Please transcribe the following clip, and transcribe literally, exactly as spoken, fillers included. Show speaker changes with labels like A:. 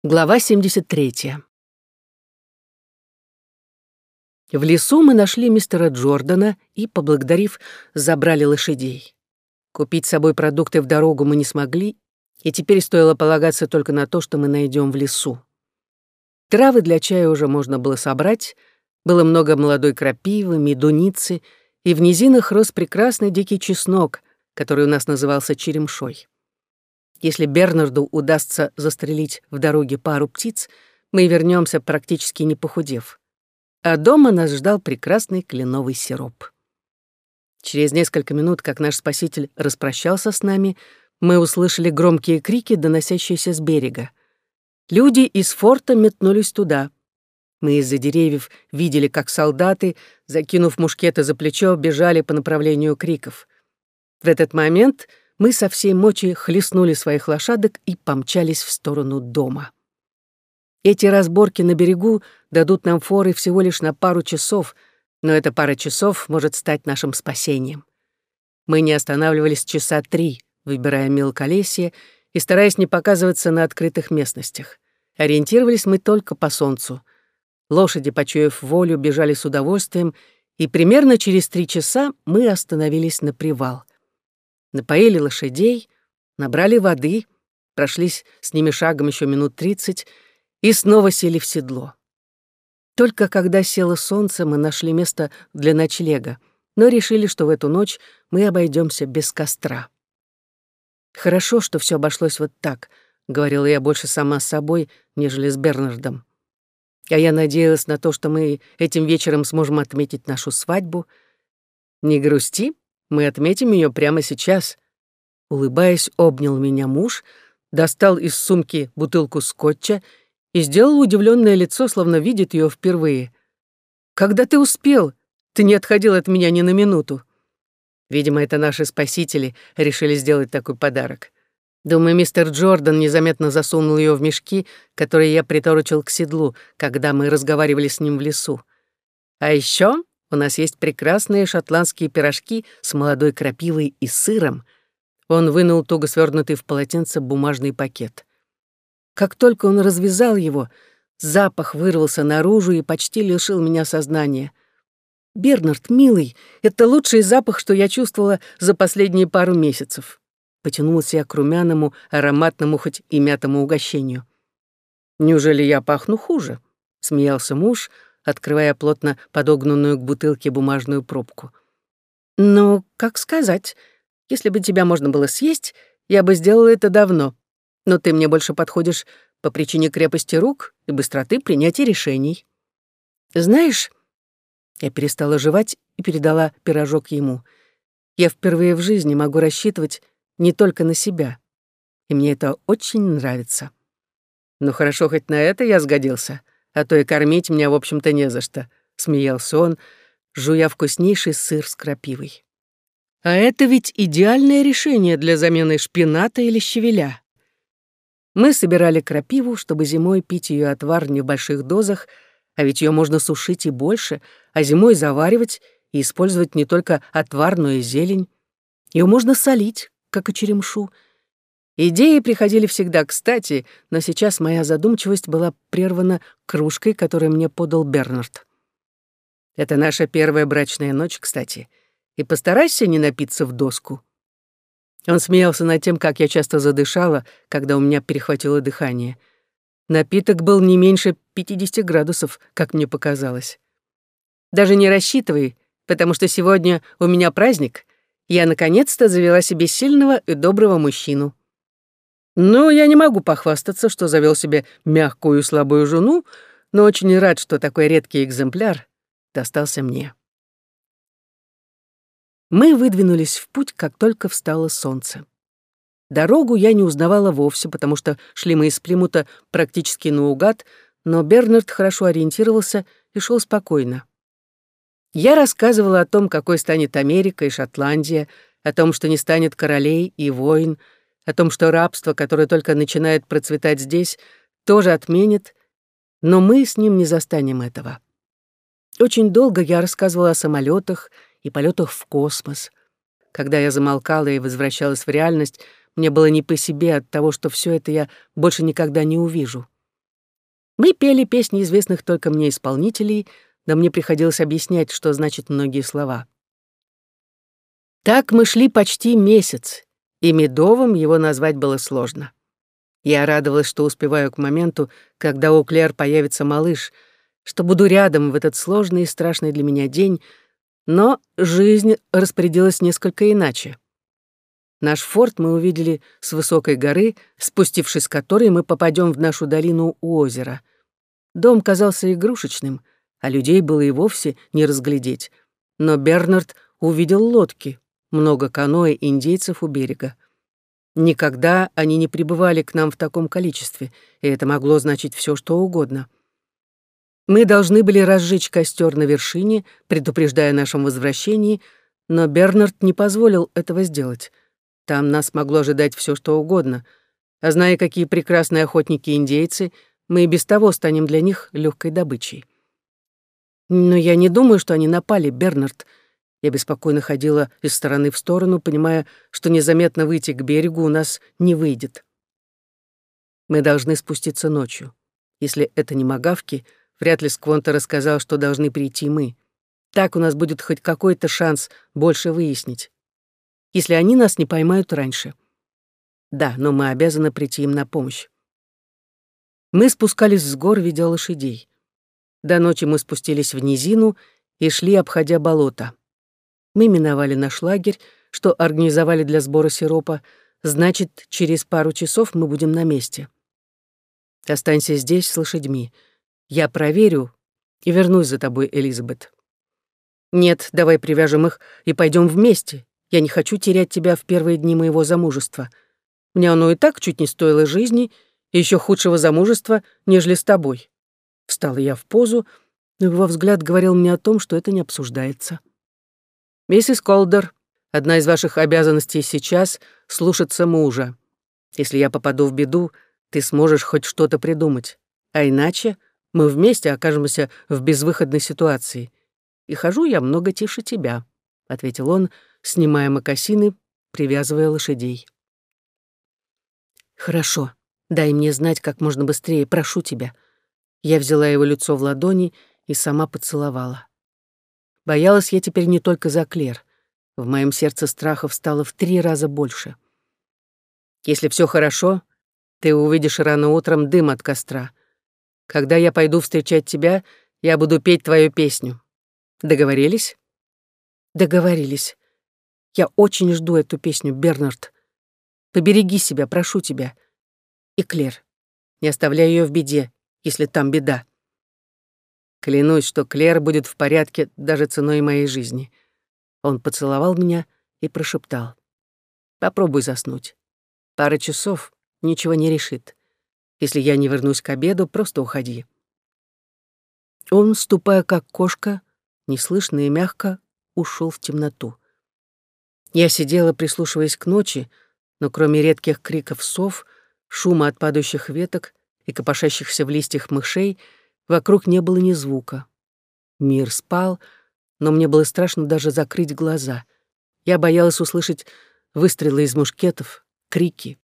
A: Глава семьдесят третья. В лесу мы нашли мистера Джордана и, поблагодарив, забрали лошадей. Купить с собой продукты в дорогу мы не смогли, и теперь стоило полагаться только на то, что мы найдем в лесу. Травы для чая уже можно было собрать, было много молодой крапивы, медуницы, и в низинах рос прекрасный дикий чеснок, который у нас назывался черемшой. Если Бернарду удастся застрелить в дороге пару птиц, мы вернемся практически не похудев. А дома нас ждал прекрасный кленовый сироп. Через несколько минут, как наш спаситель распрощался с нами, мы услышали громкие крики, доносящиеся с берега. Люди из форта метнулись туда. Мы из-за деревьев видели, как солдаты, закинув мушкеты за плечо, бежали по направлению криков. В этот момент мы со всей мочи хлестнули своих лошадок и помчались в сторону дома. Эти разборки на берегу дадут нам форы всего лишь на пару часов, но эта пара часов может стать нашим спасением. Мы не останавливались часа три, выбирая мелколесье и стараясь не показываться на открытых местностях. Ориентировались мы только по солнцу. Лошади, почуяв волю, бежали с удовольствием, и примерно через три часа мы остановились на привал. Напоили лошадей, набрали воды, прошлись с ними шагом еще минут тридцать и снова сели в седло. Только когда село солнце, мы нашли место для ночлега, но решили, что в эту ночь мы обойдемся без костра. «Хорошо, что все обошлось вот так», — говорила я больше сама с собой, нежели с Бернардом. А я надеялась на то, что мы этим вечером сможем отметить нашу свадьбу. «Не грусти, мы отметим ее прямо сейчас». Улыбаясь, обнял меня муж, достал из сумки бутылку скотча и сделал удивленное лицо, словно видит ее впервые. «Когда ты успел? Ты не отходил от меня ни на минуту». Видимо, это наши спасители решили сделать такой подарок. Думаю, мистер Джордан незаметно засунул ее в мешки, которые я приторочил к седлу, когда мы разговаривали с ним в лесу. А еще у нас есть прекрасные шотландские пирожки с молодой крапивой и сыром. Он вынул туго свернутый в полотенце бумажный пакет. Как только он развязал его, запах вырвался наружу и почти лишил меня сознания. «Бернард, милый, это лучший запах, что я чувствовала за последние пару месяцев». Потянулась я к румяному, ароматному, хоть и мятому угощению. «Неужели я пахну хуже?» — смеялся муж, открывая плотно подогнанную к бутылке бумажную пробку. «Ну, как сказать, если бы тебя можно было съесть, я бы сделала это давно, но ты мне больше подходишь по причине крепости рук и быстроты принятия решений. Знаешь...» Я перестала жевать и передала пирожок ему. «Я впервые в жизни могу рассчитывать не только на себя, и мне это очень нравится». «Ну хорошо, хоть на это я сгодился, а то и кормить меня, в общем-то, не за что», — смеялся он, жуя вкуснейший сыр с крапивой. «А это ведь идеальное решение для замены шпината или щавеля». Мы собирали крапиву, чтобы зимой пить ее отвар не в больших дозах, а ведь ее можно сушить и больше, а зимой заваривать и использовать не только отвар, но и зелень. Ее можно солить, как и черемшу. Идеи приходили всегда кстати, но сейчас моя задумчивость была прервана кружкой, которую мне подал Бернард. «Это наша первая брачная ночь, кстати, и постарайся не напиться в доску». Он смеялся над тем, как я часто задышала, когда у меня перехватило дыхание. Напиток был не меньше пятидесяти градусов, как мне показалось. «Даже не рассчитывай, потому что сегодня у меня праздник. Я наконец-то завела себе сильного и доброго мужчину». «Ну, я не могу похвастаться, что завел себе мягкую и слабую жену, но очень рад, что такой редкий экземпляр достался мне». Мы выдвинулись в путь, как только встало солнце. Дорогу я не узнавала вовсе, потому что шли мы из Плимута практически наугад, но Бернард хорошо ориентировался и шел спокойно. Я рассказывала о том, какой станет Америка и Шотландия, о том, что не станет королей и войн, о том, что рабство, которое только начинает процветать здесь, тоже отменит, но мы с ним не застанем этого. Очень долго я рассказывала о самолетах и полетах в космос. Когда я замолкала и возвращалась в реальность, мне было не по себе от того, что все это я больше никогда не увижу. Мы пели песни известных только мне исполнителей, но мне приходилось объяснять, что значат многие слова. Так мы шли почти месяц, и медовым его назвать было сложно. Я радовалась, что успеваю к моменту, когда у Клэр появится малыш, что буду рядом в этот сложный и страшный для меня день, но жизнь распорядилась несколько иначе. Наш форт мы увидели с высокой горы, спустившись с которой мы попадем в нашу долину у озера. Дом казался игрушечным, а людей было и вовсе не разглядеть. Но Бернард увидел лодки, много каноэ индейцев у берега. Никогда они не прибывали к нам в таком количестве, и это могло значить все, что угодно. Мы должны были разжечь костер на вершине, предупреждая о нашем возвращении, но Бернард не позволил этого сделать. Там нас могло ожидать все, что угодно, а зная, какие прекрасные охотники-индейцы, мы и без того станем для них легкой добычей. Но я не думаю, что они напали, Бернард. Я беспокойно ходила из стороны в сторону, понимая, что незаметно выйти к берегу у нас не выйдет. Мы должны спуститься ночью. Если это не магавки, вряд ли Сквонта рассказал, что должны прийти мы. Так у нас будет хоть какой-то шанс больше выяснить. Если они нас не поймают раньше. Да, но мы обязаны прийти им на помощь. Мы спускались с гор, ведя лошадей. До ночи мы спустились в низину и шли, обходя болото. Мы миновали наш лагерь, что организовали для сбора сиропа, значит, через пару часов мы будем на месте. Останься здесь с лошадьми. Я проверю и вернусь за тобой, Элизабет. Нет, давай привяжем их и пойдем вместе. Я не хочу терять тебя в первые дни моего замужества. Мне оно и так чуть не стоило жизни, и еще худшего замужества, нежели с тобой. Встала я в позу, но его взгляд говорил мне о том, что это не обсуждается. «Миссис Колдер, одна из ваших обязанностей сейчас — слушаться мужа. Если я попаду в беду, ты сможешь хоть что-то придумать. А иначе мы вместе окажемся в безвыходной ситуации. И хожу я много тише тебя», — ответил он, снимая мокасины, привязывая лошадей. «Хорошо, дай мне знать как можно быстрее, прошу тебя». Я взяла его лицо в ладони и сама поцеловала. Боялась я теперь не только за Клэр. В моем сердце страхов стало в три раза больше. «Если все хорошо, ты увидишь рано утром дым от костра. Когда я пойду встречать тебя, я буду петь твою песню. Договорились?» «Договорились. Я очень жду эту песню, Бернард. Побереги себя, прошу тебя. И Клэр, не оставляй ее в беде, если там беда». «Клянусь, что Клэр будет в порядке даже ценой моей жизни». Он поцеловал меня и прошептал: «Попробуй заснуть. Пара часов ничего не решит. Если я не вернусь к обеду, просто уходи». Он, ступая как кошка, неслышно и мягко ушел в темноту. Я сидела, прислушиваясь к ночи, но кроме редких криков сов, шума от падающих веток и копошащихся в листьях мышей, вокруг не было ни звука. Мир спал, но мне было страшно даже закрыть глаза. Я боялась услышать выстрелы из мушкетов, крики.